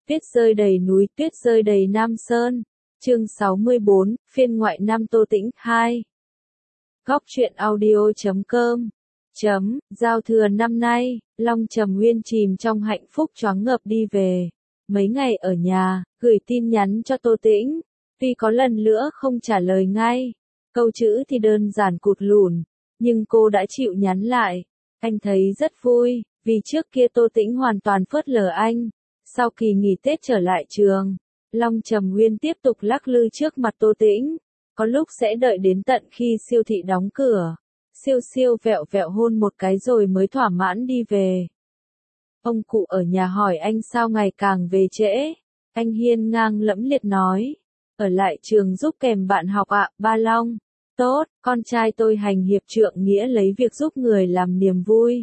Tuyết rơi đầy núi, tuyết rơi đầy Nam Sơn. Chương 64, phiên ngoại Nam Tô Tĩnh 2. Góc truyện audio.com. Giao thừa năm nay, Long Trầm Nguyên chìm trong hạnh phúc choáng ngợp đi về. Mấy ngày ở nhà, gửi tin nhắn cho Tô Tĩnh. Tuy có lần nữa không trả lời ngay, câu chữ thì đơn giản cụt lủn, nhưng cô đã chịu nhắn lại. Anh thấy rất vui, vì trước kia Tô Tĩnh hoàn toàn phớt lờ anh. Sau kỳ nghỉ Tết trở lại trường, Long Trầm Nguyên tiếp tục lắc lư trước mặt Tô Tĩnh. Có lúc sẽ đợi đến tận khi siêu thị đóng cửa, siêu vẹo vẹo hôn một cái rồi mới thỏa mãn đi về. Ông cụ ở nhà hỏi anh sao ngày càng về trễ. Anh hiên ngang lẫm liệt nói, ở lại trường giúp kèm bạn học ạ, ba Long. Tốt, con trai tôi hành hiệp trượng nghĩa lấy việc giúp người làm niềm vui.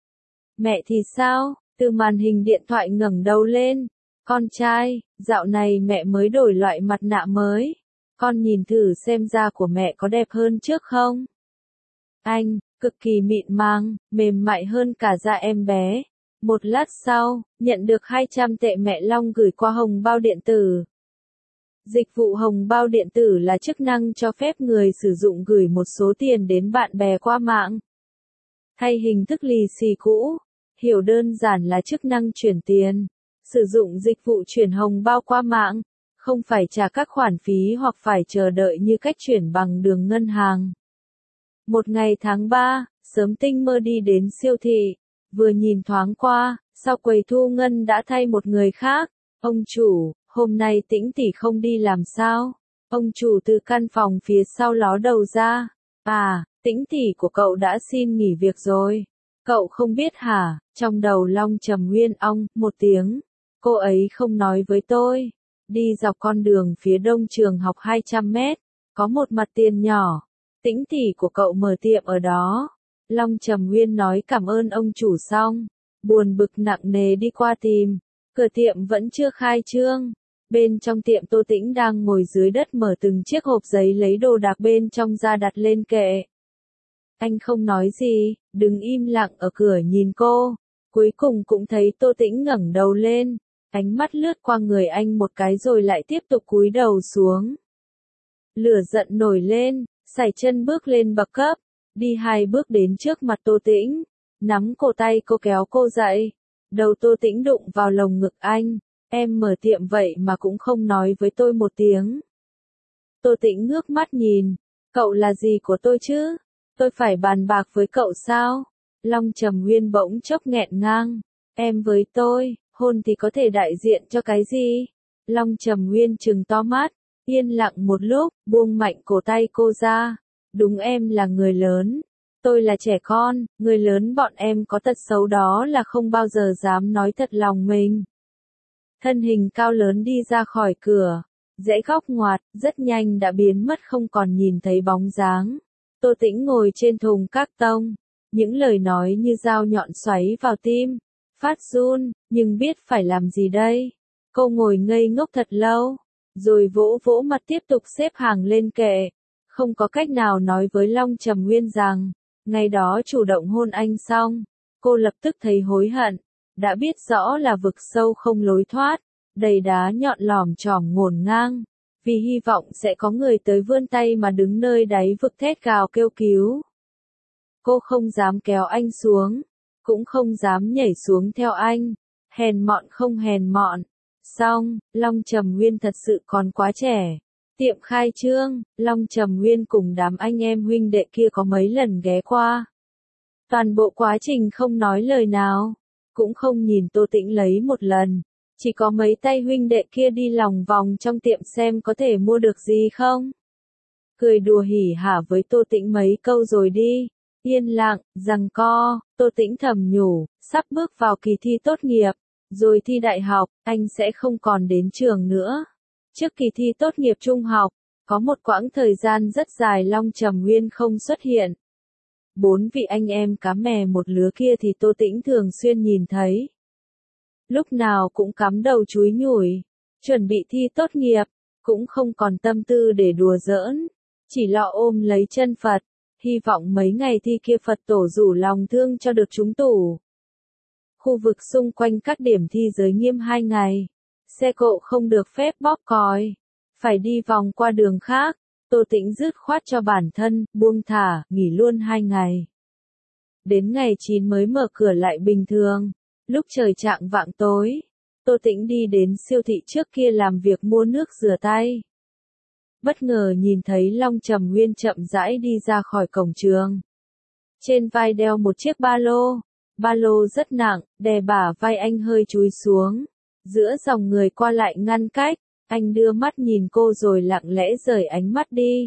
Mẹ thì sao? Từ màn hình điện thoại ngẩng đầu lên. Con trai, dạo này mẹ mới đổi loại mặt nạ mới. Con nhìn thử xem da của mẹ có đẹp hơn trước không? Anh, cực kỳ mịn màng, mềm mại hơn cả da em bé. Một lát sau, nhận được 200 tệ mẹ Long gửi qua hồng bao điện tử. Dịch vụ hồng bao điện tử là chức năng cho phép người sử dụng gửi một số tiền đến bạn bè qua mạng. Thay hình thức lì xì cũ, hiểu đơn giản là chức năng chuyển tiền. Sử dụng dịch vụ chuyển hồng bao qua mạng, không phải trả các khoản phí hoặc phải chờ đợi như cách chuyển bằng đường ngân hàng. Một ngày tháng 3, sớm tinh mơ đi đến siêu thị, vừa nhìn thoáng qua, sau quầy thu ngân đã thay một người khác. Ông chủ, hôm nay Tĩnh tỷ không đi làm sao? Ông chủ từ căn phòng phía sau ló đầu ra. À, Tĩnh tỷ của cậu đã xin nghỉ việc rồi. Cậu không biết hả? Trong đầu Long Trầm Nguyên ong một tiếng. Cô ấy không nói với tôi. Đi dọc con đường phía đông trường học 200 mét, có một mặt tiền nhỏ. Tĩnh tỷ của cậu mở tiệm ở đó. Long Trầm Nguyên nói cảm ơn ông chủ xong, buồn bực nặng nề đi qua tìm. Cửa tiệm vẫn chưa khai trương. Bên trong tiệm Tô Tĩnh đang ngồi dưới đất mở từng chiếc hộp giấy lấy đồ đạc bên trong ra đặt lên kệ. Anh không nói gì, đứng im lặng ở cửa nhìn cô. Cuối cùng cũng thấy Tô Tĩnh ngẩng đầu lên, ánh mắt lướt qua người anh một cái rồi lại tiếp tục cúi đầu xuống. Lửa giận nổi lên, sải chân bước lên bậc cấp, đi 2 bước đến trước mặt Tô Tĩnh, nắm cổ tay cô kéo cô dậy. Đầu Tô Tĩnh đụng vào lồng ngực anh. Em mở tiệm vậy mà cũng không nói với tôi một tiếng. Tô Tĩnh ngước mắt nhìn. Cậu là gì của tôi chứ? Tôi phải bàn bạc với cậu sao? Long Trầm Nguyên bỗng chốc nghẹn ngang. Em với tôi, hôn thì có thể đại diện cho cái gì? Long Trầm Nguyên trừng to mắt, yên lặng một lúc, buông mạnh cổ tay cô ra. Đúng, em là người lớn. Tôi là trẻ con, người lớn bọn em có tật xấu đó là không bao giờ dám nói thật lòng mình. Thân hình cao lớn đi ra khỏi cửa, rẽ góc ngoặt, rất nhanh đã biến mất không còn nhìn thấy bóng dáng. Tô Tĩnh ngồi trên thùng các tông, những lời nói như dao nhọn xoáy vào tim, phát run, nhưng biết phải làm gì đây. Cô ngồi ngây ngốc thật lâu, rồi vỗ vỗ mặt tiếp tục xếp hàng lên kệ. Không có cách nào nói với Long Trầm Nguyên rằng, ngày đó chủ động hôn anh xong, cô lập tức thấy hối hận. Đã biết rõ là vực sâu không lối thoát, đầy đá nhọn lòm chòm ngổn ngang, vì hy vọng sẽ có người tới vươn tay mà đứng nơi đáy vực thét gào kêu cứu. Cô không dám kéo anh xuống, cũng không dám nhảy xuống theo anh, hèn mọn không hèn mọn. Xong, Long Trầm Nguyên thật sự còn quá trẻ. Tiệm khai trương, Long Trầm Nguyên cùng đám anh em huynh đệ kia có mấy lần ghé qua. Toàn bộ quá trình không nói lời nào, cũng không nhìn Tô Tĩnh lấy một lần, chỉ có mấy tay huynh đệ kia đi lòng vòng trong tiệm xem có thể mua được gì không. Cười đùa hỉ hả với Tô Tĩnh mấy câu rồi đi, yên lặng, giằng co. Tô Tĩnh thầm nhủ, sắp bước vào kỳ thi tốt nghiệp, rồi thi đại học, anh sẽ không còn đến trường nữa. Trước kỳ thi tốt nghiệp trung học, có một quãng thời gian rất dài Long Trầm Nguyên không xuất hiện. 4 vị anh em cá mè một lứa kia thì Tô Tĩnh thường xuyên nhìn thấy. Lúc nào cũng cắm đầu chúi nhủi, chuẩn bị thi tốt nghiệp, cũng không còn tâm tư để đùa giỡn, chỉ lo ôm lấy chân Phật, hy vọng mấy ngày thi kia Phật tổ rủ lòng thương cho được trúng tủ. Khu vực xung quanh các điểm thi giới nghiêm 2 ngày, xe cộ không được phép bóp còi, phải đi vòng qua đường khác. Tô Tĩnh dứt khoát cho bản thân, buông thả, nghỉ luôn 2 ngày. Đến ngày 9 mới mở cửa lại bình thường. Lúc trời chạng vạng tối, Tô Tĩnh đi đến siêu thị trước kia làm việc mua nước rửa tay. Bất ngờ nhìn thấy Long Trầm Nguyên chậm rãi đi ra khỏi cổng trường. Trên vai đeo một chiếc ba lô rất nặng, đè bả vai anh hơi chúi xuống. Giữa dòng người qua lại ngăn cách, anh đưa mắt nhìn cô rồi lặng lẽ rời ánh mắt đi.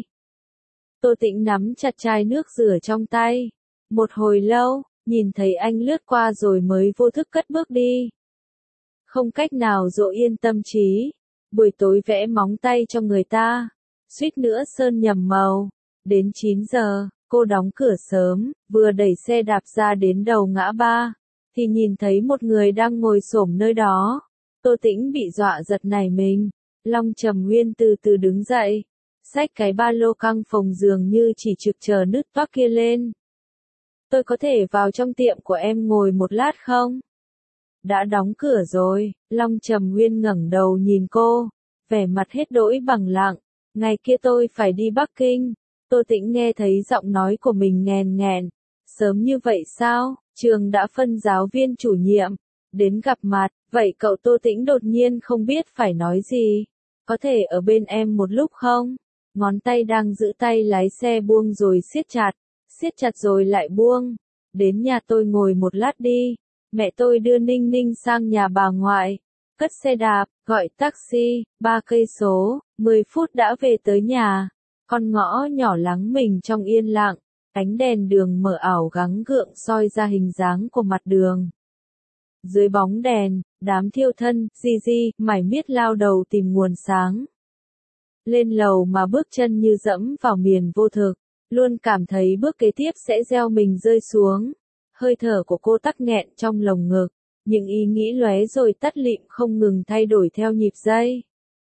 Tô Tĩnh nắm chặt chai nước rửa trong tay. Một hồi lâu, nhìn thấy anh lướt qua rồi mới vô thức cất bước đi. Không cách nào dỗ yên tâm trí. Buổi tối vẽ móng tay cho người ta. Suýt nữa sơn nhầm màu. Đến 9 giờ, cô đóng cửa sớm, vừa đẩy xe đạp ra đến đầu ngã ba, thì nhìn thấy một người đang ngồi xổm nơi đó. Tô Tĩnh bị dọa giật nảy mình. Long Trầm Nguyên từ từ đứng dậy, xách cái ba lô căng phồng giường như chỉ trực chờ nứt toác kia lên. Tôi có thể vào trong tiệm của em ngồi một lát không? Đã đóng cửa rồi. Long Trầm Nguyên ngẩng đầu nhìn cô, vẻ mặt hết đỗi bằng lặng. Ngày kia tôi phải đi Bắc Kinh. Tô Tĩnh nghe thấy giọng nói của mình nghèn nghẹn. Sớm như vậy sao? Trường đã phân giáo viên chủ nhiệm đến gặp mặt. Vậy cậu Tô Tĩnh đột nhiên không biết phải nói gì. Có thể ở bên em một lúc không? Ngón tay đang giữ tay lái xe buông rồi siết chặt rồi lại buông. Đến nhà tôi ngồi một lát đi. Mẹ tôi đưa Ninh Ninh sang nhà bà ngoại. Cất xe đạp, gọi taxi, 3 cây số, 10 phút đã về tới nhà. Con ngõ nhỏ lắng mình trong yên lặng, ánh đèn đường mờ ảo gắng gượng soi ra hình dáng của mặt đường. Dưới bóng đèn, đám thiêu thân, Gigi, mải miết lao đầu tìm nguồn sáng. Lên lầu mà bước chân như dẫm vào miền vô thực, luôn cảm thấy bước kế tiếp sẽ gieo mình rơi xuống. Hơi thở của cô tắc nghẹn trong lồng ngực, những ý nghĩ lóe rồi tắt lịm không ngừng thay đổi theo nhịp giây.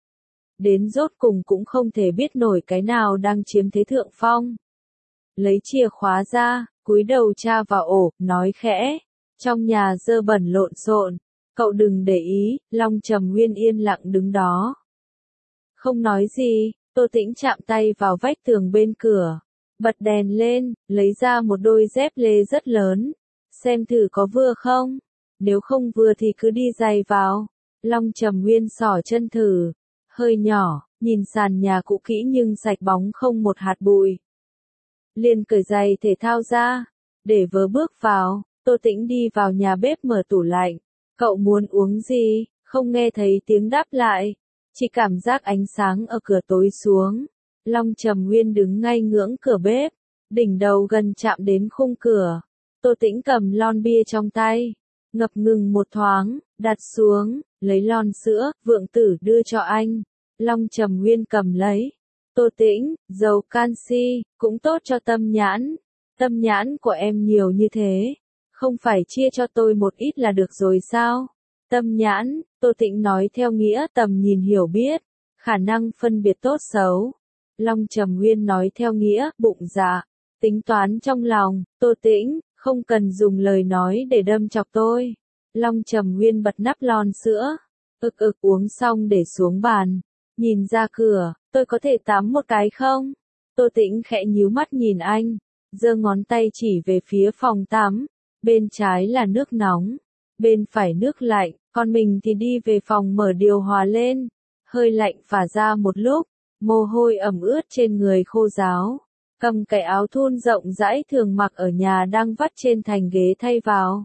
Đến rốt cùng cũng không thể biết nổi cái nào đang chiếm thế thượng phong. Lấy chìa khóa ra, cúi đầu tra vào ổ, nói khẽ. Trong nhà dơ bẩn lộn xộn, cậu đừng để ý. Long Trầm Nguyên yên lặng đứng đó. Không nói gì. Tô Tĩnh chạm tay vào vách tường bên cửa, bật đèn lên, lấy ra một đôi dép lê rất lớn. Xem thử có vừa không? Nếu không vừa thì cứ đi giày vào. Long Trầm Nguyên xỏ chân thử. Hơi nhỏ, nhìn sàn nhà cũ kỹ nhưng sạch bóng không một hạt bụi. Liền cởi giày thể thao ra, để vớ bước vào. Tô Tĩnh đi vào nhà bếp mở tủ lạnh. Cậu muốn uống gì? Không nghe thấy tiếng đáp lại. Chỉ cảm giác ánh sáng ở cửa tối xuống. Long Trầm Nguyên đứng ngay ngưỡng cửa bếp, đỉnh đầu gần chạm đến khung cửa. Tô Tĩnh cầm lon bia trong tay, ngập ngừng một thoáng, đặt xuống, lấy lon sữa, Vượng Tử đưa cho anh. Long Trầm Nguyên cầm lấy. Tô Tĩnh, dầu canxi, cũng tốt cho tâm nhãn. Tâm nhãn của em nhiều như thế, không phải chia cho tôi một ít là được rồi sao? Tâm nhãn, Tô Tĩnh nói theo nghĩa tầm nhìn hiểu biết, khả năng phân biệt tốt xấu. Long Trầm Nguyên nói theo nghĩa bụng dạ, tính toán trong lòng. Tô Tĩnh, không cần dùng lời nói để đâm chọc tôi. Long Trầm Nguyên bật nắp lon sữa, uống xong để xuống bàn, nhìn ra cửa. Tôi có thể tắm một cái không? Tô Tĩnh khẽ nhíu mắt nhìn anh, giơ ngón tay chỉ về phía phòng tắm. Bên trái là nước nóng, bên phải nước lạnh, còn mình thì đi về phòng mở điều hòa lên. Hơi lạnh phả ra một lúc, mồ hôi ẩm ướt trên người khô ráo. Cầm cái áo thun rộng rãi thường mặc ở nhà đang vắt trên thành ghế thay vào.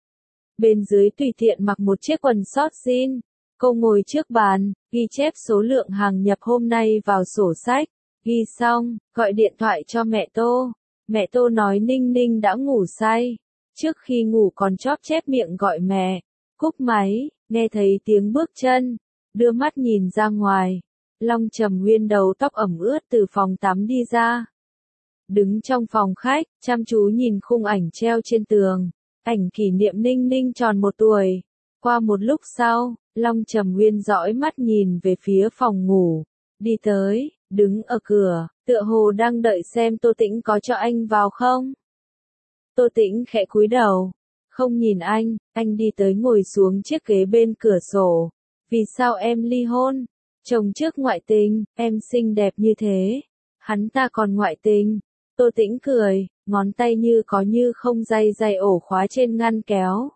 Bên dưới tùy tiện mặc một chiếc quần short jean. Cô ngồi trước bàn, ghi chép số lượng hàng nhập hôm nay vào sổ sách. Ghi xong, gọi điện thoại cho mẹ Tô. Mẹ Tô nói Ninh Ninh đã ngủ say. Trước khi ngủ còn chóp chép miệng gọi mẹ. Cúp máy, nghe thấy tiếng bước chân, đưa mắt nhìn ra ngoài. Long Trầm Nguyên đầu tóc ẩm ướt từ phòng tắm đi ra. Đứng trong phòng khách, chăm chú nhìn khung ảnh treo trên tường. Ảnh kỷ niệm Ninh Ninh tròn 1 tuổi. Qua một lúc sau, Long Trầm Nguyên dõi mắt nhìn về phía phòng ngủ. Đi tới, đứng ở cửa, tựa hồ đang đợi xem Tô Tĩnh có cho anh vào không. Tô Tĩnh khẽ cúi đầu, không nhìn anh đi tới ngồi xuống chiếc ghế bên cửa sổ. Vì sao em ly hôn? Chồng trước ngoại tình, em xinh đẹp như thế. Hắn ta còn ngoại tình. Tô Tĩnh cười, ngón tay như có như không day day ổ khóa trên ngăn kéo.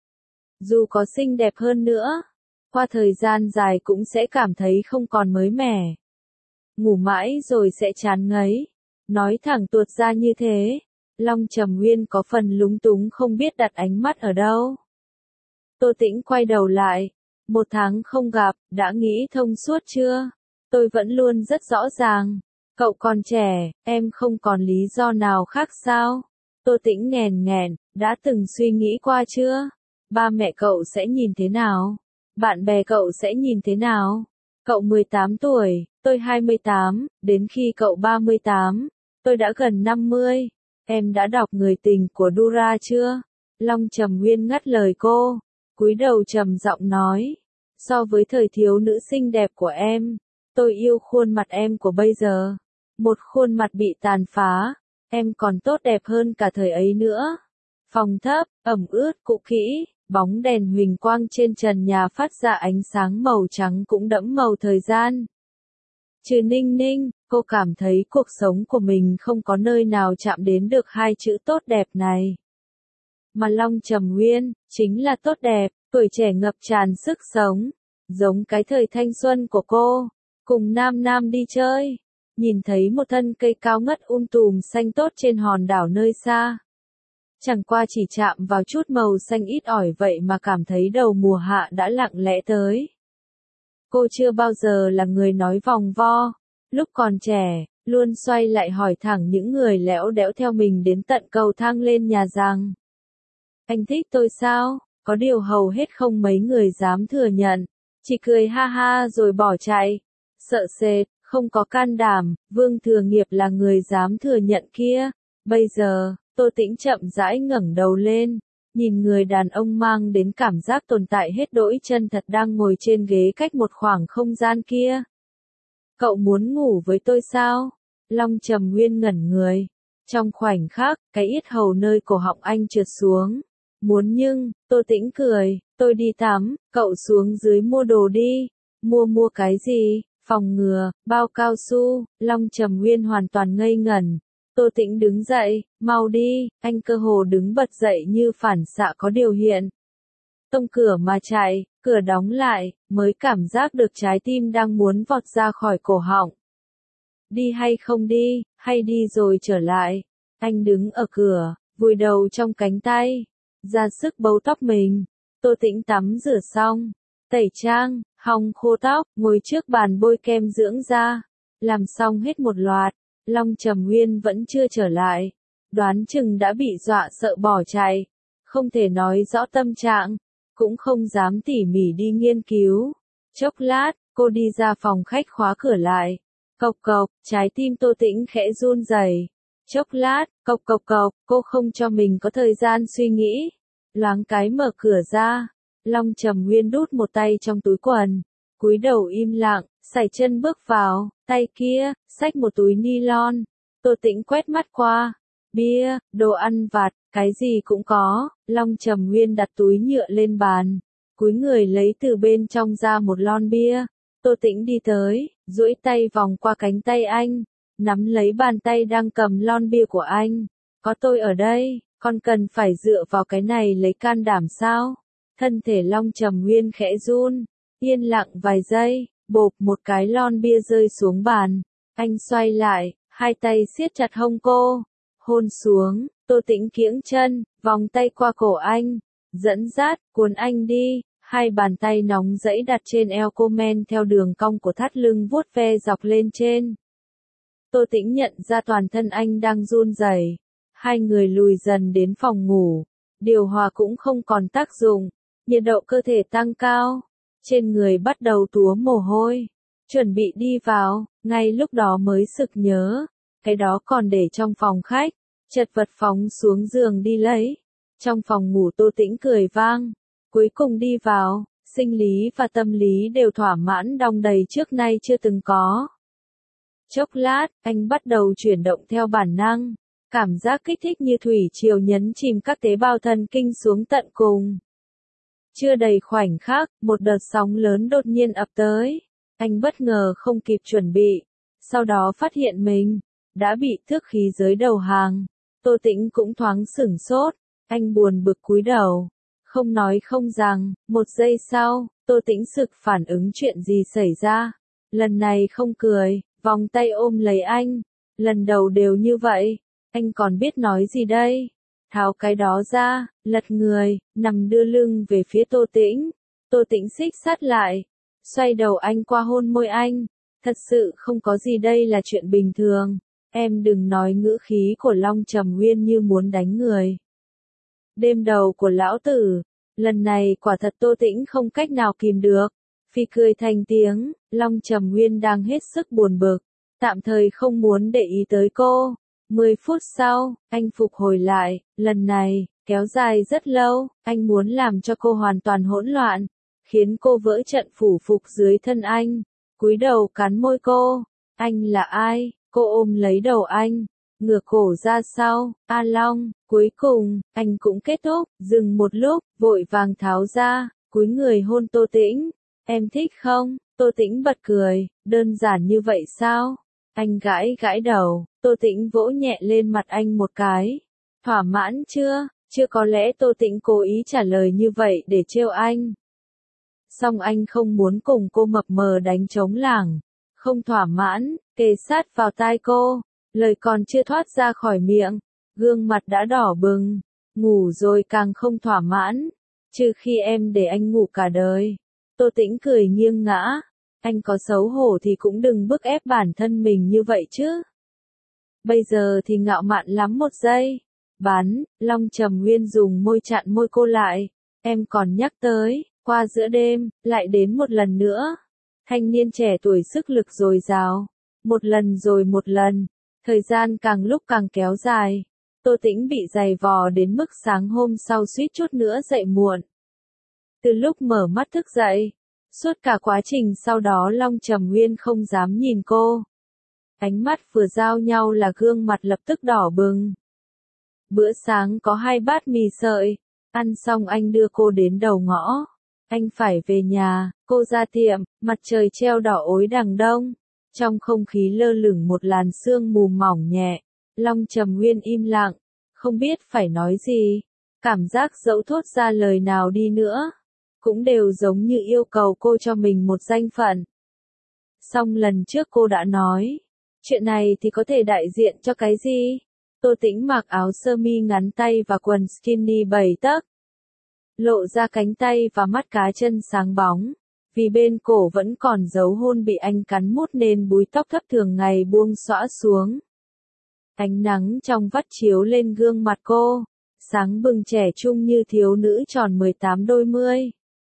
Dù có xinh đẹp hơn nữa, qua thời gian dài cũng sẽ cảm thấy không còn mới mẻ. Ngủ mãi rồi sẽ chán ngấy. Nói thẳng tuột ra như thế, Long Trầm Nguyên có phần lúng túng không biết đặt ánh mắt ở đâu. Tô Tĩnh quay đầu lại. 1 tháng không gặp, đã nghĩ thông suốt chưa? Tôi vẫn luôn rất rõ ràng. Cậu còn trẻ, em không còn lý do nào khác sao? Tô Tĩnh nghèn nghẹn, đã từng suy nghĩ qua chưa? Ba mẹ cậu sẽ nhìn thế nào? Bạn bè cậu sẽ nhìn thế nào? Cậu 18 tuổi, tôi 28, đến khi cậu 38, tôi đã gần 50. Em đã đọc Người tình của Dura chưa? Long Trầm Nguyên ngắt lời cô, cúi đầu trầm giọng nói. So với thời thiếu nữ xinh đẹp của em, tôi yêu khuôn mặt em của bây giờ. Một khuôn mặt bị tàn phá, em còn tốt đẹp hơn cả thời ấy nữa. Phòng thấp, ẩm ướt cũ kỹ, bóng đèn huỳnh quang trên trần nhà phát ra ánh sáng màu trắng cũng đẫm màu thời gian. Trừ Ninh Ninh, cô cảm thấy cuộc sống của mình không có nơi nào chạm đến được 2 chữ tốt đẹp này. Mà Long Trầm Nguyên, chính là tốt đẹp, tuổi trẻ ngập tràn sức sống, giống cái thời thanh xuân của cô, cùng Nam Nam đi chơi, nhìn thấy một thân cây cao ngất tùm xanh tốt trên hòn đảo nơi xa. Chẳng qua chỉ chạm vào chút màu xanh ít ỏi vậy mà cảm thấy đầu mùa hạ đã lặng lẽ tới. Cô chưa bao giờ là người nói vòng vo, lúc còn trẻ, luôn xoay lại hỏi thẳng những người lẽo đẽo theo mình đến tận cầu thang lên nhà rằng: anh thích tôi sao? Có điều hầu hết không mấy người dám thừa nhận, chỉ cười ha ha rồi bỏ chạy. Sợ sệt, không có can đảm, Vương Thừa Nghiệp là người dám thừa nhận kia. Bây giờ, Tô Tĩnh chậm rãi ngẩng đầu lên, nhìn người đàn ông mang đến cảm giác tồn tại hết đỗi chân thật đang ngồi trên ghế cách một khoảng không gian kia. Cậu muốn ngủ với tôi sao? Long Trầm Nguyên ngẩn người. Trong khoảnh khắc, cái yết hầu nơi cổ họng anh trượt xuống. Muốn nhưng, Tô Tĩnh cười, tôi đi tắm, cậu xuống dưới mua đồ đi. Mua cái gì? Phòng ngừa, bao cao su. Long Trầm Nguyên hoàn toàn ngây ngẩn. Tô Tĩnh đứng dậy, mau đi, anh cơ hồ đứng bật dậy như phản xạ có điều hiện. Tông cửa mà chạy, cửa đóng lại, mới cảm giác được trái tim đang muốn vọt ra khỏi cổ họng. Đi hay không đi, hay đi rồi trở lại. Anh đứng ở cửa, vùi đầu trong cánh tay, ra sức bấu tóc mình. Tô Tĩnh tắm rửa xong, tẩy trang, hong khô tóc, ngồi trước bàn bôi kem dưỡng da, làm xong hết một loạt. Long Trầm Nguyên vẫn chưa trở lại, đoán chừng đã bị dọa sợ bỏ chạy, không thể nói rõ tâm trạng, cũng không dám tỉ mỉ đi nghiên cứu. Chốc lát, cô đi ra phòng khách khóa cửa lại. Cộc cộc, trái tim Tô Tĩnh khẽ run rẩy. Chốc lát, cộc cộc cộc, cô không cho mình có thời gian suy nghĩ. Loáng cái mở cửa ra, Long Trầm Nguyên đút một tay trong túi quần, cúi đầu im lặng, sải chân bước vào, tay kia, xách một túi ni-lon. Tô Tĩnh quét mắt qua, bia, đồ ăn vặt, cái gì cũng có. Long Trầm Nguyên đặt túi nhựa lên bàn, cúi người lấy từ bên trong ra một lon bia. Tô Tĩnh đi tới, duỗi tay vòng qua cánh tay anh, nắm lấy bàn tay đang cầm lon bia của anh. Có tôi ở đây, con cần phải dựa vào cái này lấy can đảm sao? Thân thể Long Trầm Nguyên khẽ run, yên lặng vài giây, bộp một cái lon bia rơi xuống bàn. Anh xoay lại, hai tay siết chặt hông cô, hôn xuống. Tô Tĩnh kiễng chân, vòng tay qua cổ anh, dẫn dắt, cuốn anh đi. Hai bàn tay nóng rẫy đặt trên eo cô men theo đường cong của thắt lưng vuốt ve dọc lên trên. Tô Tĩnh nhận ra toàn thân anh đang run rẩy. Hai người lùi dần đến phòng ngủ. Điều hòa cũng không còn tác dụng. Nhiệt độ cơ thể tăng cao. Trên người bắt đầu túa mồ hôi. Chuẩn bị đi vào, ngay lúc đó mới sực nhớ. Cái đó còn để trong phòng khách. Chật vật phóng xuống giường đi lấy. Trong phòng ngủ Tô Tĩnh cười vang. Cuối cùng đi vào, sinh lý và tâm lý đều thỏa mãn đong đầy trước nay chưa từng có. Chốc lát, anh bắt đầu chuyển động theo bản năng. Cảm giác kích thích như thủy triều nhấn chìm các tế bào thần kinh xuống tận cùng. Chưa đầy khoảnh khắc, một đợt sóng lớn đột nhiên ập tới. Anh bất ngờ không kịp chuẩn bị. Sau đó phát hiện mình đã bị tước khí giới đầu hàng. Tô Tĩnh cũng thoáng sửng sốt. Anh buồn bực cúi đầu. Không nói không rằng, một giây sau, Tô Tĩnh sực phản ứng chuyện gì xảy ra. Lần này không cười, vòng tay ôm lấy anh. Lần đầu đều như vậy, anh còn biết nói gì đây? Tháo cái đó ra, lật người, nằm đưa lưng về phía Tô Tĩnh. Tô Tĩnh xích sát lại, xoay đầu anh qua hôn môi anh. Thật sự không có gì, đây là chuyện bình thường. Em đừng nói ngữ khí của Long Trầm Nguyên như muốn đánh người. Đêm đầu của lão tử, lần này quả thật Tô Tĩnh không cách nào kìm được. Phi cười thành tiếng, Long Trầm Nguyên đang hết sức buồn bực, tạm thời không muốn để ý tới cô. 10 phút sau, anh phục hồi lại, lần này, kéo dài rất lâu, anh muốn làm cho cô hoàn toàn hỗn loạn, khiến cô vỡ trận phủ phục dưới thân anh, cúi đầu cắn môi cô. Anh là ai? Cô ôm lấy đầu anh, ngửa cổ ra sau. A Long, cuối cùng, anh cũng kết thúc, dừng một lúc, vội vàng tháo ra, cúi người hôn Tô Tĩnh. Em thích không? Tô Tĩnh bật cười, đơn giản như vậy sao? Anh gãi gãi đầu, Tô Tĩnh vỗ nhẹ lên mặt anh một cái. Thỏa mãn chưa? Chưa, có lẽ Tô Tĩnh cố ý trả lời như vậy để trêu anh. Song anh không muốn cùng cô mập mờ đánh trống lảng. Không thỏa mãn, kề sát vào tai cô, lời còn chưa thoát ra khỏi miệng, gương mặt đã đỏ bừng. Ngủ rồi càng không thỏa mãn, trừ khi em để anh ngủ cả đời. Tô Tĩnh cười nghiêng ngã. Anh có xấu hổ thì cũng đừng bức ép bản thân mình như vậy chứ. Bây giờ thì ngạo mạn lắm. Một giây. Bắn, Long Trầm Nguyên dùng môi chặn môi cô lại. Em còn nhắc tới, qua giữa đêm, lại đến một lần nữa. Thanh niên trẻ tuổi sức lực dồi dào. Một lần rồi một lần. Thời gian càng lúc càng kéo dài. Tô Tĩnh bị giày vò đến mức sáng hôm sau suýt chút nữa dậy muộn. Từ lúc mở mắt thức dậy, suốt cả quá trình sau đó Long Trầm Nguyên không dám nhìn cô. Ánh mắt vừa giao nhau là gương mặt lập tức đỏ bừng. Bữa sáng có 2 bát mì sợi. Ăn xong anh đưa cô đến đầu ngõ. Anh phải về nhà, cô ra tiệm, mặt trời treo đỏ ối đằng đông. Trong không khí lơ lửng một làn sương mù mỏng nhẹ. Long Trầm Nguyên im lặng, không biết phải nói gì. Cảm giác dẫu thốt ra lời nào đi nữa, cũng đều giống như yêu cầu cô cho mình một danh phận. Song lần trước cô đã nói, chuyện này thì có thể đại diện cho cái gì? Tô Tĩnh mặc áo sơ mi ngắn tay và quần skinny 7 tấc. Lộ ra cánh tay và mắt cá chân sáng bóng. Vì bên cổ vẫn còn dấu hôn bị anh cắn mút nên búi tóc thấp thường ngày buông xõa xuống. Ánh nắng trong vắt chiếu lên gương mặt cô, sáng bừng trẻ trung như thiếu nữ tròn 18 đôi mươi.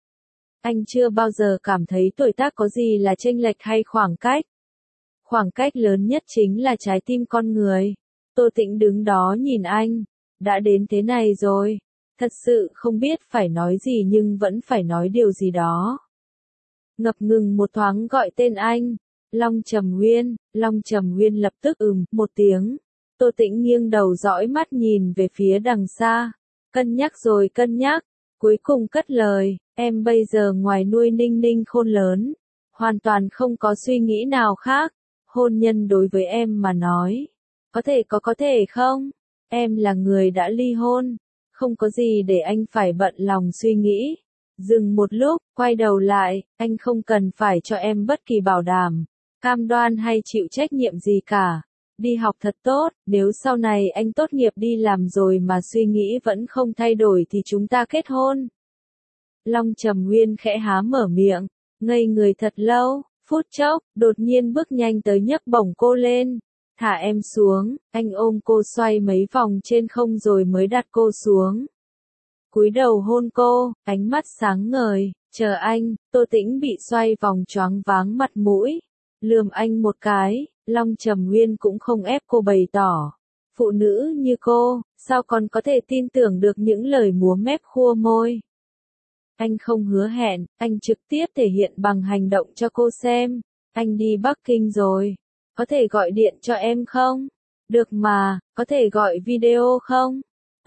Anh chưa bao giờ cảm thấy tuổi tác có gì là chênh lệch hay khoảng cách. Khoảng cách lớn nhất chính là trái tim con người. Tô Tĩnh đứng đó nhìn anh. Đã đến thế này rồi. Thật sự không biết phải nói gì nhưng vẫn phải nói điều gì đó. Ngập ngừng một thoáng gọi tên anh. Long Trầm Nguyên. Long Trầm Nguyên lập tức một tiếng. Tô Tĩnh nghiêng đầu dõi mắt nhìn về phía đằng xa. Cân nhắc rồi cân nhắc. Cuối cùng cất lời, em bây giờ ngoài nuôi Ninh Ninh khôn lớn, hoàn toàn không có suy nghĩ nào khác. Hôn nhân đối với em mà nói, có thể không? Em là người đã ly hôn, không có gì để anh phải bận lòng suy nghĩ. Dừng một lúc, quay đầu lại, anh không cần phải cho em bất kỳ bảo đảm, cam đoan hay chịu trách nhiệm gì cả. Đi học thật tốt, nếu sau này anh tốt nghiệp đi làm rồi mà suy nghĩ vẫn không thay đổi thì chúng ta kết hôn. Long Trầm Nguyên khẽ há mở miệng, ngây người thật lâu, phút chốc, đột nhiên bước nhanh tới nhấc bổng cô lên. Thả em xuống, anh ôm cô xoay mấy vòng trên không rồi mới đặt cô xuống. Cúi đầu hôn cô, ánh mắt sáng ngời, chờ anh. Tô Tĩnh bị xoay vòng choáng váng mặt mũi, lườm anh một cái. Long Trầm Nguyên cũng không ép cô bày tỏ. Phụ nữ như cô, sao còn có thể tin tưởng được những lời múa mép khua môi. Anh không hứa hẹn, anh trực tiếp thể hiện bằng hành động cho cô xem. Anh đi Bắc Kinh rồi. Có thể gọi điện cho em không? Được mà, có thể gọi video không?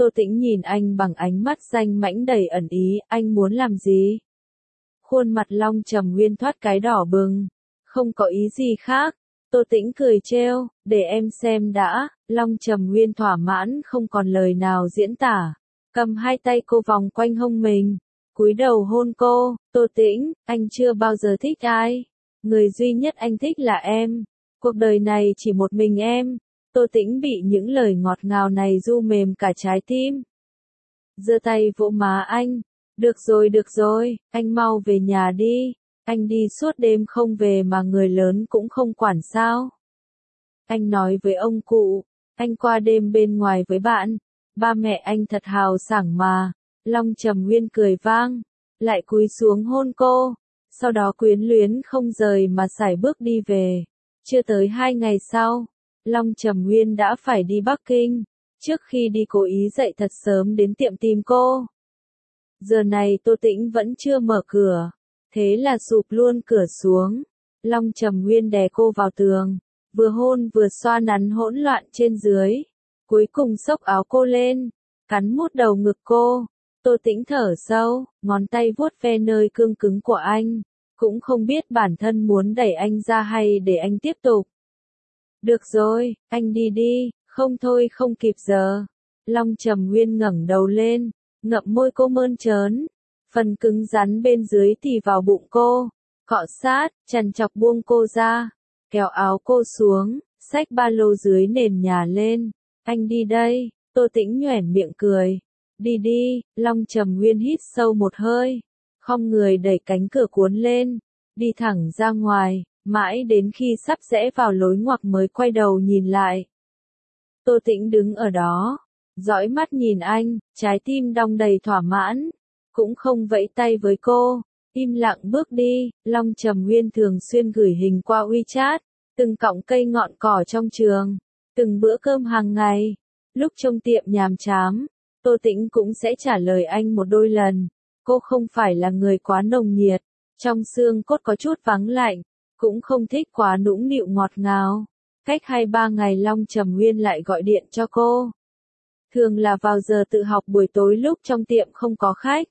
Tô Tĩnh nhìn anh bằng ánh mắt danh mãnh đầy ẩn ý, anh muốn làm gì? Khuôn mặt Long Trầm Nguyên thoát cái đỏ bừng, không có ý gì khác. Tô Tĩnh cười trêu, để em xem đã. Long Trầm Nguyên thỏa mãn không còn lời nào diễn tả, cầm hai tay cô vòng quanh hông mình, cúi đầu hôn cô. Tô Tĩnh, anh chưa bao giờ thích ai, người duy nhất anh thích là em, cuộc đời này chỉ một mình em. Tô Tĩnh bị những lời ngọt ngào này du mềm cả trái tim. Giơ tay vỗ má anh, được rồi, anh mau về nhà đi, anh đi suốt đêm không về mà người lớn cũng không quản sao? Anh nói với ông cụ, anh qua đêm bên ngoài với bạn, ba mẹ anh thật hào sảng mà. Long Trầm Nguyên cười vang, lại cúi xuống hôn cô, sau đó quyến luyến không rời mà sải bước đi về. Chưa tới 2 ngày sau, Long Trầm Nguyên đã phải đi Bắc Kinh, trước khi đi cố ý dậy thật sớm đến tiệm tìm cô. Giờ này Tô Tĩnh vẫn chưa mở cửa, thế là sụp luôn cửa xuống. Long Trầm Nguyên đè cô vào tường, vừa hôn vừa xoa nắn hỗn loạn trên dưới, cuối cùng xốc áo cô lên, cắn mút đầu ngực cô. Tô Tĩnh thở sâu, ngón tay vuốt ve nơi cương cứng của anh, cũng không biết bản thân muốn đẩy anh ra hay để anh tiếp tục. Được rồi, anh đi đi, không thôi không kịp giờ. Long Trầm Nguyên ngẩng đầu lên, ngậm môi cô mơn trớn, phần cứng rắn bên dưới thì vào bụng cô, cọ sát, chằn chọc buông cô ra, kéo áo cô xuống, xách ba lô dưới nền nhà lên. Anh đi đây. Tô Tĩnh nhoẻn miệng cười. Đi đi. Long Trầm Nguyên hít sâu một hơi, khom người đẩy cánh cửa cuốn lên, đi thẳng ra ngoài, mãi đến khi sắp rẽ vào lối ngoặc mới quay đầu nhìn lại. Tô Tĩnh đứng ở đó, dõi mắt nhìn anh, trái tim đong đầy thỏa mãn, cũng không vẫy tay với cô, im lặng bước đi. Long Trầm Nguyên thường xuyên gửi hình qua WeChat, từng cọng cây ngọn cỏ trong trường, từng bữa cơm hàng ngày. Lúc trong tiệm nhàm chán, Tô Tĩnh cũng sẽ trả lời anh một đôi lần. Cô không phải là người quá nồng nhiệt, trong xương cốt có chút vắng lạnh, cũng không thích quá nũng nịu ngọt ngào. Cách 2-3 ngày Long Trầm Nguyên lại gọi điện cho cô. Thường là vào giờ tự học buổi tối lúc trong tiệm không có khách.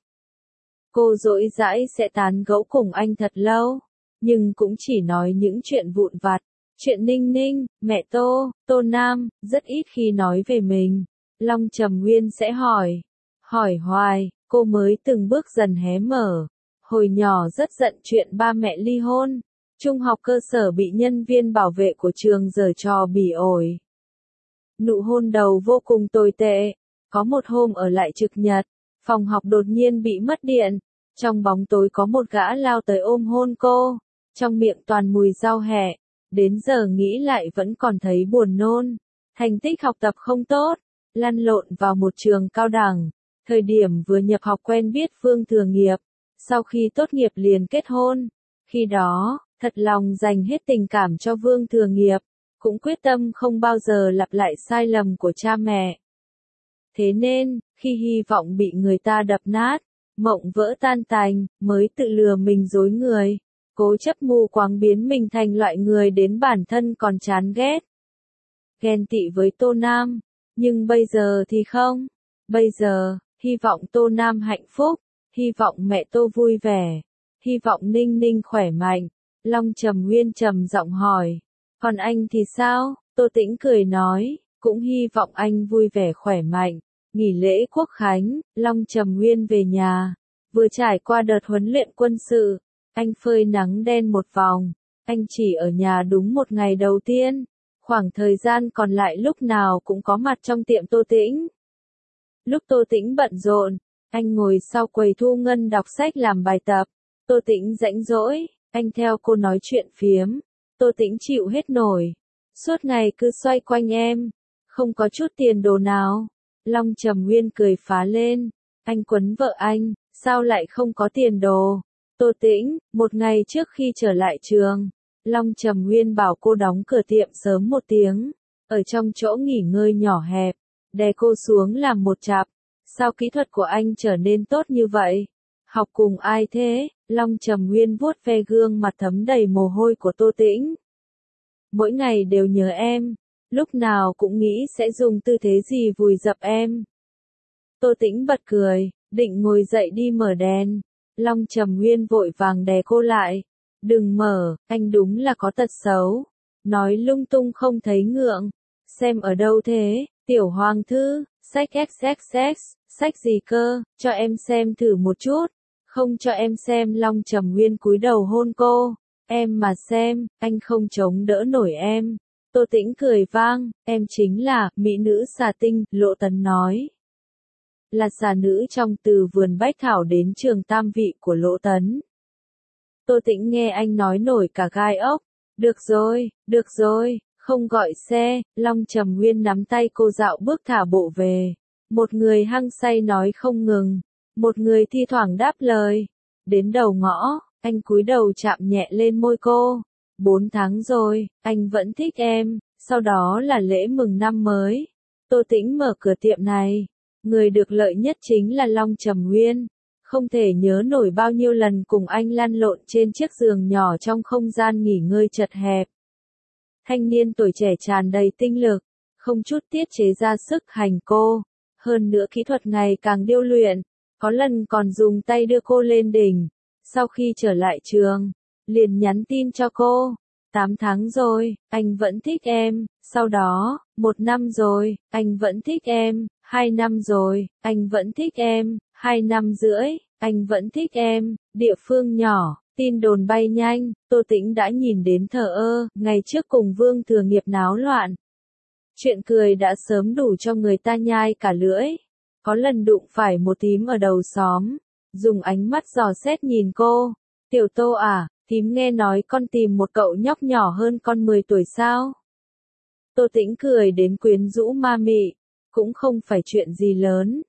Cô rỗi rãi sẽ tán gẫu cùng anh thật lâu, nhưng cũng chỉ nói những chuyện vụn vặt, chuyện Ninh Ninh, mẹ Tô, Tô Nam, rất ít khi nói về mình. Long Trầm Nguyên sẽ hỏi hoài, cô mới từng bước dần hé mở. Hồi nhỏ rất giận chuyện ba mẹ ly hôn, trung học cơ sở bị nhân viên bảo vệ của trường giở trò bỉ ổi. Nụ hôn đầu vô cùng tồi tệ, có một hôm ở lại trực nhật, phòng học đột nhiên bị mất điện, trong bóng tối có một gã lao tới ôm hôn cô, trong miệng toàn mùi rau hẹ, đến giờ nghĩ lại vẫn còn thấy buồn nôn. Thành tích học tập không tốt, lăn lộn vào một trường cao đẳng, thời điểm vừa nhập học quen biết Vương Thừa Nghiệp, sau khi tốt nghiệp liền kết hôn. Khi đó, thật lòng dành hết tình cảm cho Vương Thừa Nghiệp, cũng quyết tâm không bao giờ lặp lại sai lầm của cha mẹ. Thế nên, khi hy vọng bị người ta đập nát, mộng vỡ tan tành, mới tự lừa mình dối người, cố chấp mù quáng biến mình thành loại người đến bản thân còn chán ghét. Ghen tị với Tô Nam, nhưng bây giờ thì không. Bây giờ, hy vọng Tô Nam hạnh phúc, hy vọng mẹ Tô vui vẻ, hy vọng Ninh Ninh khỏe mạnh. Long Trầm Nguyên trầm giọng hỏi, còn anh thì sao? Tô Tĩnh cười nói, cũng hy vọng anh vui vẻ khỏe mạnh. Nghỉ lễ Quốc Khánh, Long Trầm Nguyên về nhà, vừa trải qua đợt huấn luyện quân sự, anh phơi nắng đen một vòng, anh chỉ ở nhà đúng 1 ngày đầu tiên, khoảng thời gian còn lại lúc nào cũng có mặt trong tiệm Tô Tĩnh. Lúc Tô Tĩnh bận rộn, anh ngồi sau quầy thu ngân đọc sách làm bài tập, Tô Tĩnh rảnh rỗi, anh theo cô nói chuyện phiếm, Tô Tĩnh chịu hết nổi, suốt ngày cứ xoay quanh em, không có chút tiền đồ nào. Long Trầm Nguyên cười phá lên, anh quấn vợ anh, sao lại không có tiền đồ? Tô Tĩnh, một ngày trước khi trở lại trường, Long Trầm Nguyên bảo cô đóng cửa tiệm sớm 1 tiếng, ở trong chỗ nghỉ ngơi nhỏ hẹp, đè cô xuống làm một chặp. Sao kỹ thuật của anh trở nên tốt như vậy? Học cùng ai thế? Long Trầm Nguyên vuốt ve gương mặt thấm đầy mồ hôi của Tô Tĩnh. Mỗi ngày đều nhớ em, lúc nào cũng nghĩ sẽ dùng tư thế gì vùi dập em. Tô Tĩnh bật cười, định ngồi dậy đi mở đèn. Long Trầm Nguyên vội vàng đè cô lại. Đừng mở, anh đúng là có tật xấu. Nói lung tung không thấy ngượng. Xem ở đâu thế, tiểu hoàng thư, sách XXX, sách gì cơ, cho em xem thử một chút. Không cho em xem. Long Trầm Nguyên cúi đầu hôn cô. Em mà xem, anh không chống đỡ nổi em. Tô Tĩnh cười vang, em chính là mỹ nữ xà tinh, Lộ Tấn nói. Là xà nữ trong từ vườn bách thảo đến trường tam vị của Lộ Tấn. Tô Tĩnh nghe anh nói nổi cả gai ốc. Được rồi, không gọi xe. Long Trầm Nguyên nắm tay cô dạo bước thả bộ về. Một người hăng say nói không ngừng, một người thi thoảng đáp lời. Đến đầu ngõ, anh cúi đầu chạm nhẹ lên môi cô. 4 tháng rồi, anh vẫn thích em. Sau đó là lễ mừng năm mới. Tô Tĩnh mở cửa tiệm này. Người được lợi nhất chính là Long Trầm Nguyên. Không thể nhớ nổi bao nhiêu lần cùng anh lăn lộn trên chiếc giường nhỏ trong không gian nghỉ ngơi chật hẹp. Thanh niên tuổi trẻ tràn đầy tinh lực, không chút tiết chế ra sức hành cô. Hơn nữa kỹ thuật ngày càng điêu luyện, có lần còn dùng tay đưa cô lên đỉnh. Sau khi trở lại trường, liền nhắn tin cho cô. 8 tháng rồi, anh vẫn thích em. Sau đó, 1 năm rồi, anh vẫn thích em. 2 năm rồi, anh vẫn thích em. 2 năm rưỡi, anh vẫn thích em. Địa phương nhỏ, tin đồn bay nhanh, Tô Tĩnh đã nhìn đến thờ ơ. Ngày trước cùng Vương Thừa Nghiệp náo loạn. Chuyện cười đã sớm đủ cho người ta nhai cả lưỡi. Có lần đụng phải một thím ở đầu xóm, dùng ánh mắt dò xét nhìn cô. Tiểu Tô à, thím nghe nói con tìm một cậu nhóc nhỏ hơn con 10 tuổi sao? Tô Tĩnh cười đến quyến rũ ma mị. Cũng không phải chuyện gì lớn.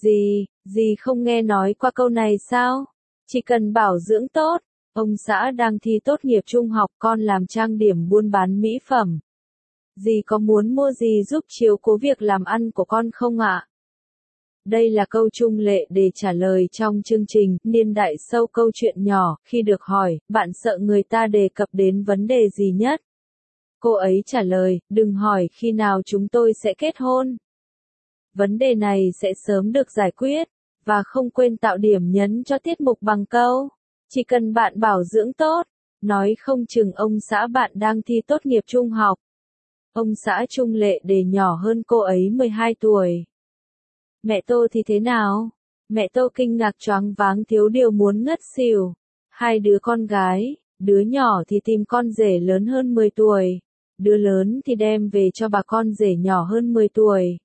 Gì không nghe nói qua câu này sao? Chỉ cần bảo dưỡng tốt. Ông xã đang thi tốt nghiệp trung học, con làm trang điểm buôn bán mỹ phẩm. Dì có muốn mua gì giúp chiếu cố việc làm ăn của con không ạ? Đây là câu trung lệ để trả lời trong chương trình Niên đại sâu câu chuyện nhỏ. Khi được hỏi, bạn sợ người ta đề cập đến vấn đề gì nhất? Cô ấy trả lời, đừng hỏi khi nào chúng tôi sẽ kết hôn. Vấn đề này sẽ sớm được giải quyết. Và không quên tạo điểm nhấn cho tiết mục bằng câu. Chỉ cần bạn bảo dưỡng tốt. Nói không chừng ông xã bạn đang thi tốt nghiệp trung học. Ông xã Trung Lệ đề nhỏ hơn cô ấy 12 tuổi. Mẹ Tô thì thế nào? Mẹ Tô kinh ngạc choáng váng thiếu điều muốn ngất xỉu. 2 đứa con gái, đứa nhỏ thì tìm con rể lớn hơn 10 tuổi. Đứa lớn thì đem về cho bà con rể nhỏ hơn 10 tuổi.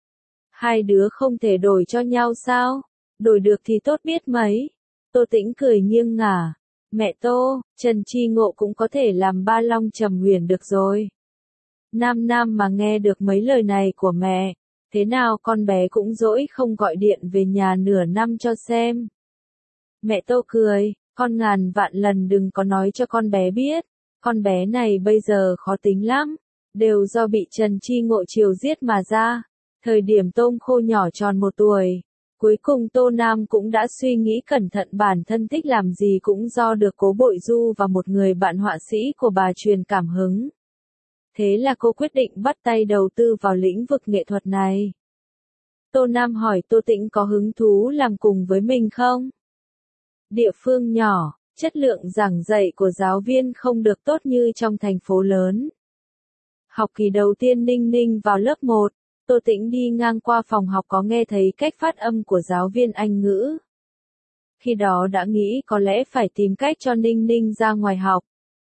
2 đứa không thể đổi cho nhau sao? Đổi được thì tốt biết mấy. Tô Tĩnh cười nghiêng ngả. Mẹ Tô, Trần Chi Ngộ cũng có thể làm ba Long Trầm Huyền được rồi. Nam mà nghe được mấy lời này của mẹ. Thế nào con bé cũng dỗi không gọi điện về nhà nửa năm cho xem. Mẹ Tô cười, con ngàn vạn lần đừng có nói cho con bé biết. Con bé này bây giờ khó tính lắm. Đều do bị Trần Chi Ngộ chiều giết mà ra. Thời điểm tôm khô nhỏ tròn 1 tuổi. Cuối cùng Tô Nam cũng đã suy nghĩ cẩn thận bản thân thích làm gì cũng do được Cố Bội Du và một người bạn họa sĩ của bà truyền cảm hứng. Thế là cô quyết định bắt tay đầu tư vào lĩnh vực nghệ thuật này. Tô Nam hỏi Tô Tĩnh có hứng thú làm cùng với mình không? Địa phương nhỏ, chất lượng giảng dạy của giáo viên không được tốt như trong thành phố lớn. Học kỳ đầu tiên Ninh vào lớp 1, Tô Tĩnh đi ngang qua phòng học có nghe thấy cách phát âm của giáo viên Anh ngữ. Khi đó đã nghĩ có lẽ phải tìm cách cho Ninh ra ngoài học.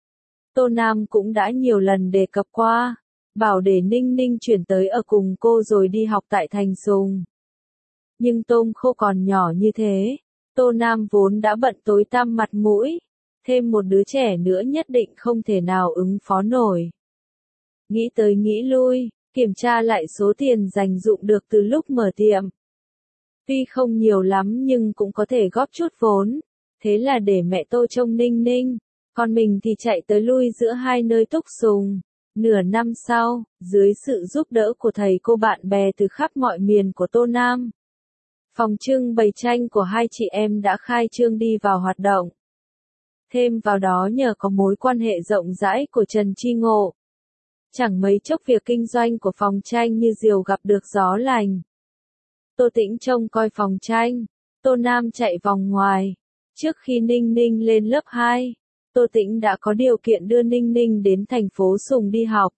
Tô Nam cũng đã nhiều lần đề cập qua, bảo để Ninh chuyển tới ở cùng cô rồi đi học tại Thành Sùng. Nhưng tôm khô còn nhỏ như thế, Tô Nam vốn đã bận tối tăm mặt mũi, thêm một đứa trẻ nữa nhất định không thể nào ứng phó nổi. Nghĩ tới nghĩ lui, kiểm tra lại số tiền dành dụm được từ lúc mở tiệm. Tuy không nhiều lắm nhưng cũng có thể góp chút vốn, thế là để mẹ Tô trông Ninh, còn mình thì chạy tới lui giữa 2 nơi Túc Sùng. Nửa năm sau, dưới sự giúp đỡ của thầy cô bạn bè từ khắp mọi miền của Tô Nam, phòng trưng bày tranh của 2 chị em đã khai trương đi vào hoạt động. Thêm vào đó nhờ có mối quan hệ rộng rãi của Trần Chi Ngộ, chẳng mấy chốc việc kinh doanh của phòng tranh như diều gặp được gió lành. Tô Tĩnh trông coi phòng tranh. Tô Nam chạy vòng ngoài. Trước khi Ninh Ninh lên lớp 2, Tô Tĩnh đã có điều kiện đưa Ninh Ninh đến thành phố Sùng đi học.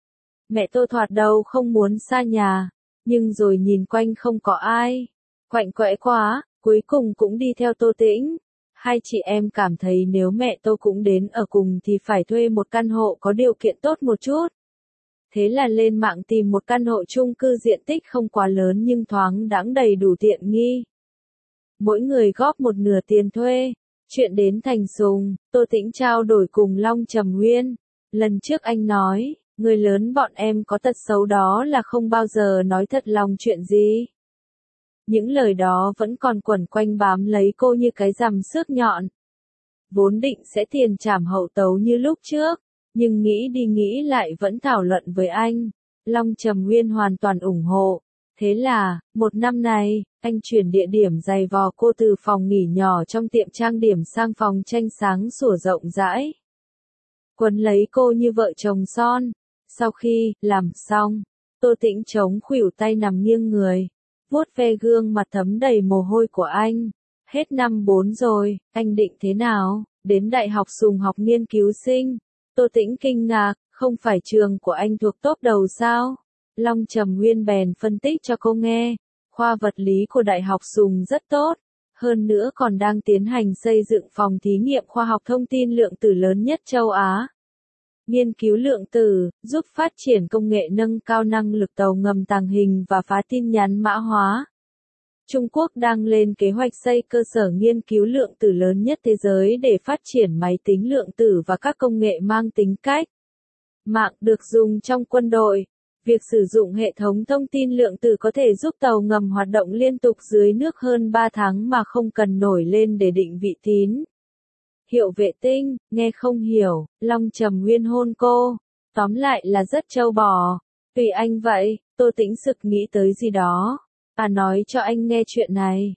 Mẹ Tô thoạt đầu không muốn xa nhà, nhưng rồi nhìn quanh không có ai. Quạnh quẽ quá, cuối cùng cũng đi theo Tô Tĩnh. Hai chị em cảm thấy nếu mẹ Tô cũng đến ở cùng thì phải thuê một căn hộ có điều kiện tốt một chút. Thế là lên mạng tìm một căn hộ chung cư diện tích không quá lớn nhưng thoáng đãng đầy đủ tiện nghi. Mỗi người góp một nửa tiền thuê. Chuyện đến thành Sùng, Tô Tĩnh trao đổi cùng Long Trầm Nguyên. Lần trước anh nói, người lớn bọn em có tật xấu đó là không bao giờ nói thật lòng chuyện gì. Những lời đó vẫn còn quẩn quanh bám lấy cô như cái rằm xước nhọn. Vốn định sẽ tiền trảm hậu tấu như lúc trước, nhưng nghĩ đi nghĩ lại vẫn thảo luận với anh. Long Trầm Nguyên hoàn toàn ủng hộ. Thế là, một năm này, anh chuyển địa điểm giày vò cô từ phòng nghỉ nhỏ trong tiệm trang điểm sang phòng tranh sáng sủa rộng rãi. Quấn lấy cô như vợ chồng son. Sau khi làm xong, Tô Tĩnh chống khuỷu tay nằm nghiêng người, vuốt ve gương mặt thấm đầy mồ hôi của anh. Hết năm 4 rồi, anh định thế nào? Đến Đại học Sùng học nghiên cứu sinh. Tô Tĩnh kinh ngạc, không phải trường của anh thuộc top đầu sao? Long Trầm Nguyên bèn phân tích cho cô nghe. Khoa vật lý của Đại học Sùng rất tốt. Hơn nữa còn đang tiến hành xây dựng phòng thí nghiệm khoa học thông tin lượng tử lớn nhất châu Á. Nghiên cứu lượng tử, giúp phát triển công nghệ nâng cao năng lực tàu ngầm tàng hình và phá tin nhắn mã hóa. Trung Quốc đang lên kế hoạch xây cơ sở nghiên cứu lượng tử lớn nhất thế giới để phát triển máy tính lượng tử và các công nghệ mang tính cách mạng được dùng trong quân đội. Việc sử dụng hệ thống thông tin lượng tử có thể giúp tàu ngầm hoạt động liên tục dưới nước hơn 3 tháng mà không cần nổi lên để định vị tín hiệu vệ tinh. Nghe không hiểu, Long Trầm Nguyên hôn cô. Tóm lại là rất trâu bò. Tùy anh vậy. Tô Tĩnh sực nghĩ tới gì đó. Nói cho anh nghe chuyện này.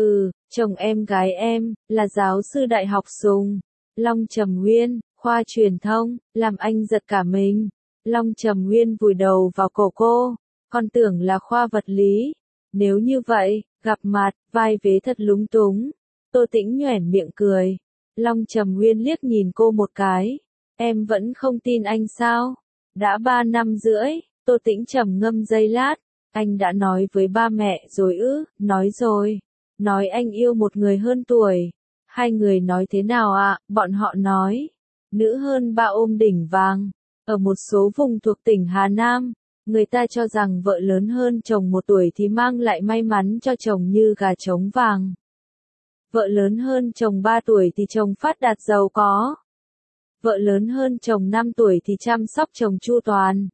Chồng em gái em, là giáo sư Đại học Sùng. Long Trầm Nguyên, khoa truyền thông, làm anh giật cả mình. Long Trầm Nguyên vùi đầu vào cổ cô. Con tưởng là khoa vật lý. Nếu như vậy, gặp mặt, vai vế thật lúng túng. Tô Tĩnh nhoẻn miệng cười. Long Trầm Nguyên liếc nhìn cô một cái. Em vẫn không tin anh sao? Đã 3 năm rưỡi, Tô Tĩnh trầm ngâm giây lát. Anh đã nói với ba mẹ rồi ư? Nói rồi. Nói anh yêu một người hơn tuổi. Hai người nói thế nào ạ? Bọn họ nói. Nữ hơn ba ôm đỉnh vàng. Ở một số vùng thuộc tỉnh Hà Nam, người ta cho rằng vợ lớn hơn chồng 1 tuổi thì mang lại may mắn cho chồng như gà trống vàng. Vợ lớn hơn chồng 3 tuổi thì chồng phát đạt giàu có. Vợ lớn hơn chồng 5 tuổi thì chăm sóc chồng chu toàn.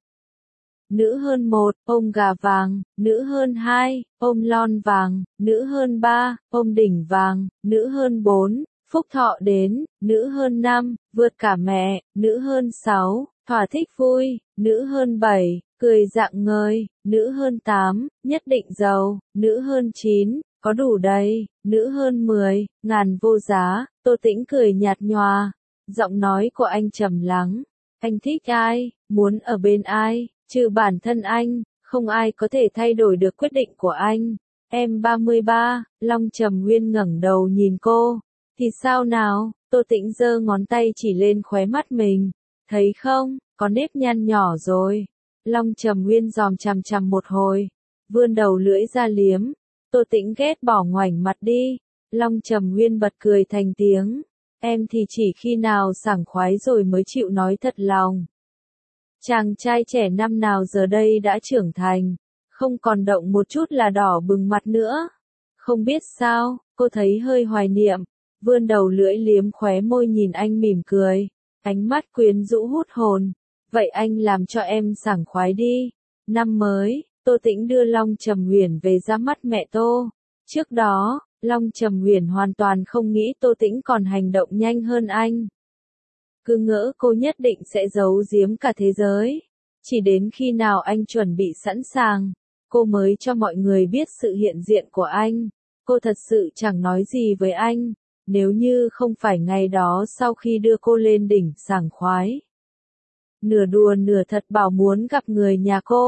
Nữ hơn 1, ôm gà vàng. Nữ hơn 2, ôm lon vàng. Nữ hơn 3, ôm đỉnh vàng. Nữ hơn 4, phúc thọ đến. Nữ hơn 5, vượt cả mẹ. Nữ hơn 6, thỏa thích vui. Nữ hơn 7, cười rạng ngời. Nữ hơn 8, nhất định giàu. Nữ hơn 9, có đủ đầy. Nữ hơn 10, ngàn vô giá. Tô Tĩnh cười nhạt nhòa. Giọng nói của anh trầm lắng. Anh thích ai, muốn ở bên ai, trừ bản thân anh, không ai có thể thay đổi được quyết định của anh. Em 33, Long Trầm Nguyên ngẩng đầu nhìn cô. Thì sao nào? Tô Tĩnh giơ ngón tay chỉ lên khóe mắt mình. Thấy không, có nếp nhăn nhỏ rồi. Long Trầm Nguyên dòm chằm chằm một hồi, vươn đầu lưỡi ra liếm. Tô Tĩnh ghét bỏ ngoảnh mặt đi. Long Trầm Nguyên bật cười thành tiếng. Em thì chỉ khi nào sảng khoái rồi mới chịu nói thật lòng. Chàng trai trẻ năm nào giờ đây đã trưởng thành, không còn động một chút là đỏ bừng mặt nữa. Không biết sao, cô thấy hơi hoài niệm, vươn đầu lưỡi liếm khóe môi nhìn anh mỉm cười, ánh mắt quyến rũ hút hồn. Vậy anh làm cho em sảng khoái đi. Năm mới, Tô Tĩnh đưa Long Trầm Huyền về ra mắt mẹ Tô. Trước đó, Long Trầm Huyền hoàn toàn không nghĩ Tô Tĩnh còn hành động nhanh hơn anh. Cứ ngỡ cô nhất định sẽ giấu giếm cả thế giới. Chỉ đến khi nào anh chuẩn bị sẵn sàng, cô mới cho mọi người biết sự hiện diện của anh. Cô thật sự chẳng nói gì với anh, nếu như không phải ngày đó sau khi đưa cô lên đỉnh sảng khoái. Nửa đùa nửa thật bảo muốn gặp người nhà cô.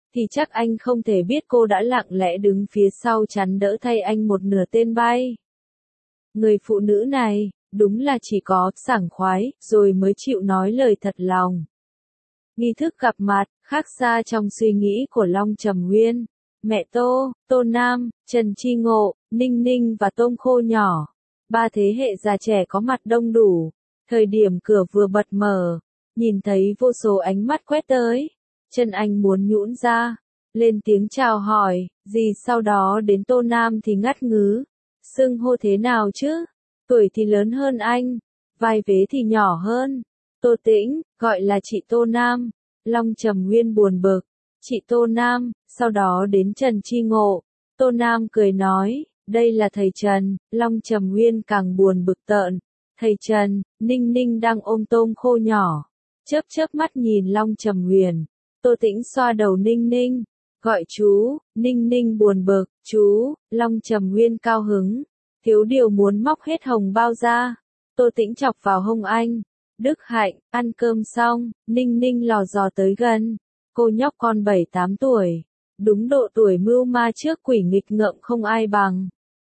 thì chắc anh không thể biết cô đã lặng lẽ đứng phía sau chắn đỡ thay anh một nửa tên bay. Người phụ nữ này, đúng là chỉ có sảng khoái, rồi mới chịu nói lời thật lòng. Nghi thức gặp mặt, khác xa trong suy nghĩ của Long Trầm Nguyên. Mẹ Tô, Tô Nam, Trần Chi Ngộ, Ninh Ninh và Tôm Khô Nhỏ. Ba thế hệ già trẻ có mặt đông đủ. Thời điểm cửa vừa bật mở, nhìn thấy vô số ánh mắt quét tới. Chân anh muốn nhũn ra, lên tiếng chào hỏi, gì sau đó đến Tô Nam thì ngắt ngứ. Xưng hô thế nào chứ? Tuổi thì lớn hơn anh, vai vế thì nhỏ hơn. Tô Tĩnh, gọi là chị Tô Nam. Long Trầm Nguyên buồn bực. Chị Tô Nam, sau đó đến Trần Chi Ngộ. Tô Nam cười nói, đây là thầy Trần. Long Trầm Nguyên càng buồn bực tợn. Thầy Trần, Ninh Ninh đang ôm Tôm Khô Nhỏ. Chớp chớp mắt nhìn Long Trầm Nguyên. Tô Tĩnh xoa đầu Ninh Ninh. Gọi chú. Ninh Ninh buồn bực. Chú. Long Trầm Nguyên cao hứng. Thiếu điều muốn móc hết hồng bao ra. Tô Tĩnh chọc vào hông anh. Đức Hạnh, ăn cơm xong, Ninh Ninh lò dò tới gần. Cô nhóc con 7-8 tuổi. Đúng độ tuổi mưu ma trước quỷ nghịch ngợm không ai bằng.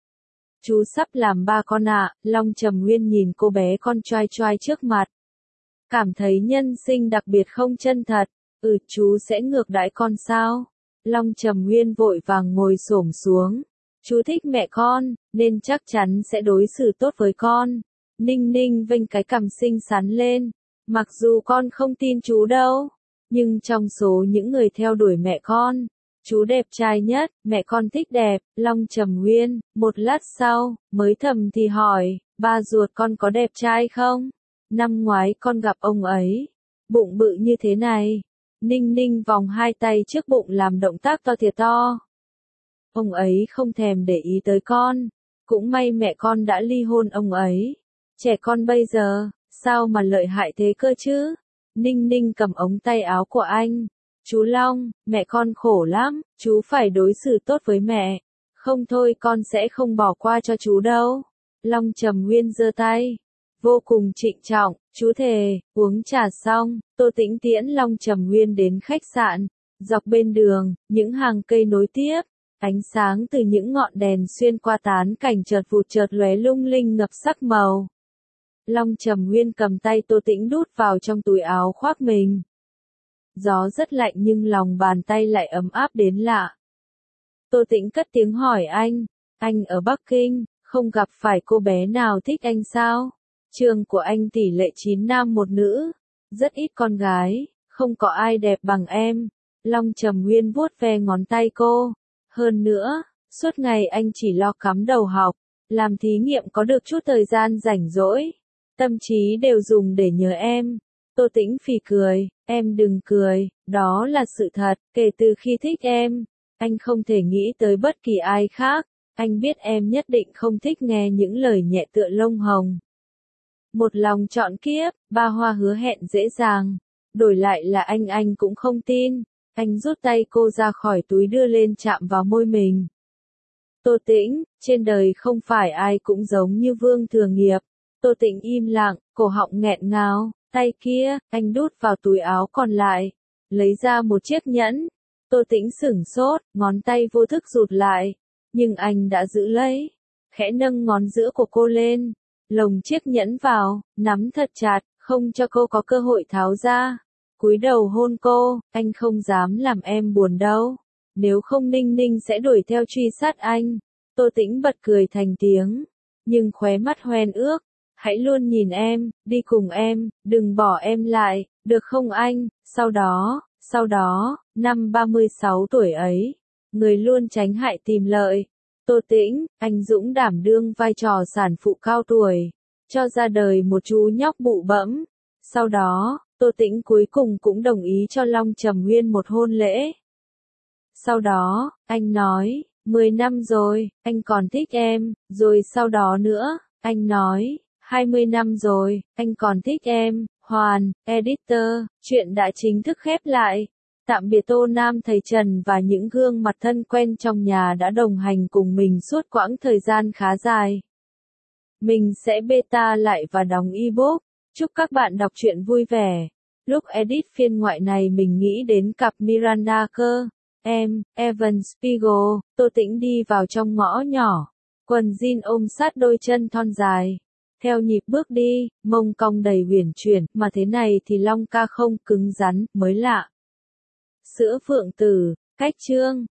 Chú sắp làm ba con ạ. Long Trầm Nguyên nhìn cô bé con choai choai trước mặt. Cảm thấy nhân sinh đặc biệt không chân thật. Chú sẽ ngược đãi con sao? Long Trầm Nguyên vội vàng ngồi xổm xuống. Chú thích mẹ con, nên chắc chắn sẽ đối xử tốt với con. Ninh Ninh vênh cái cằm xinh xắn lên. Mặc dù con không tin chú đâu, nhưng trong số những người theo đuổi mẹ con, chú đẹp trai nhất, mẹ con thích đẹp. Long Trầm Nguyên, một lát sau, mới thầm thì hỏi, ba ruột con có đẹp trai không? Năm ngoái con gặp ông ấy, bụng bự như thế này. Ninh Ninh vòng hai tay trước bụng làm động tác to thiệt to. Ông ấy không thèm để ý tới con. Cũng may mẹ con đã ly hôn ông ấy. Trẻ con bây giờ, sao mà lợi hại thế cơ chứ? Ninh Ninh cầm ống tay áo của anh. Chú Long, mẹ con khổ lắm, chú phải đối xử tốt với mẹ. Không thôi con sẽ không bỏ qua cho chú đâu. Long Trầm Nguyên giơ tay. Vô cùng trịnh trọng, chú thề. Uống trà xong, Tô Tĩnh tiễn Long Trầm Nguyên đến khách sạn. Dọc bên đường, những hàng cây nối tiếp. Ánh sáng từ những ngọn đèn xuyên qua tán cảnh chợt vụt chợt lóe lung linh ngập sắc màu. Long Trầm Nguyên cầm tay Tô Tĩnh đút vào trong túi áo khoác mình. Gió rất lạnh nhưng lòng bàn tay lại ấm áp đến lạ. Tô Tĩnh cất tiếng hỏi anh ở Bắc Kinh, không gặp phải cô bé nào thích anh sao? Trường của anh tỷ lệ 9 nam 1 nữ, rất ít con gái, không có ai đẹp bằng em. Long Trầm Nguyên vuốt ve ngón tay cô. Hơn nữa, suốt ngày anh chỉ lo cắm đầu học, làm thí nghiệm có được chút thời gian rảnh rỗi. Tâm trí đều dùng để nhớ em. Tô Tĩnh phì cười, em đừng cười, đó là sự thật, kể từ khi thích em, anh không thể nghĩ tới bất kỳ ai khác. Anh biết em nhất định không thích nghe những lời nhẹ tựa lông hồng. Một lòng chọn kiếp, ba hoa hứa hẹn dễ dàng. Đổi lại là anh cũng không tin. Anh rút tay cô ra khỏi túi đưa lên chạm vào môi mình. Tô Tĩnh, trên đời không phải ai cũng giống như Vương Thừa Nghiệp. Tô Tĩnh im lặng, cổ họng nghẹn ngào, tay kia, anh đút vào túi áo còn lại. Lấy ra một chiếc nhẫn. Tô Tĩnh sửng sốt, ngón tay vô thức rụt lại. Nhưng anh đã giữ lấy. Khẽ nâng ngón giữa của cô lên. Lồng chiếc nhẫn vào, nắm thật chặt, không cho cô có cơ hội tháo ra. Cúi đầu hôn cô, anh không dám làm em buồn đâu. Nếu không Ninh Ninh sẽ đuổi theo truy sát anh. Tô Tĩnh bật cười thành tiếng. Nhưng khóe mắt hoen ước. Hãy luôn nhìn em, đi cùng em, đừng bỏ em lại, được không anh? Sau đó, năm 36 tuổi ấy, người luôn tránh hại tìm lợi. Tô Tĩnh, anh dũng đảm đương vai trò sản phụ cao tuổi, cho ra đời một chú nhóc bụ bẫm. Sau đó, Tô Tĩnh cuối cùng cũng đồng ý cho Long Trầm Nguyên một hôn lễ. Sau đó, anh nói, 10 năm rồi, anh còn thích em, rồi sau đó nữa, anh nói, 20 năm rồi, anh còn thích em. Hoàn, editor, chuyện đã chính thức khép lại. Tạm biệt Tô Nam, thầy Trần và những gương mặt thân quen trong nhà đã đồng hành cùng mình suốt quãng thời gian khá dài. Mình sẽ beta lại và đóng ebook. Chúc các bạn đọc truyện vui vẻ. Lúc edit phiên ngoại này mình nghĩ đến cặp Miranda cơ. Em, Evan Spiegel, Tô Tĩnh đi vào trong ngõ nhỏ. Quần jean ôm sát đôi chân thon dài. Theo nhịp bước đi, mông cong đầy uyển chuyển, mà thế này thì long ca không cứng rắn, mới lạ. Sữa Phượng Tử, cách chương.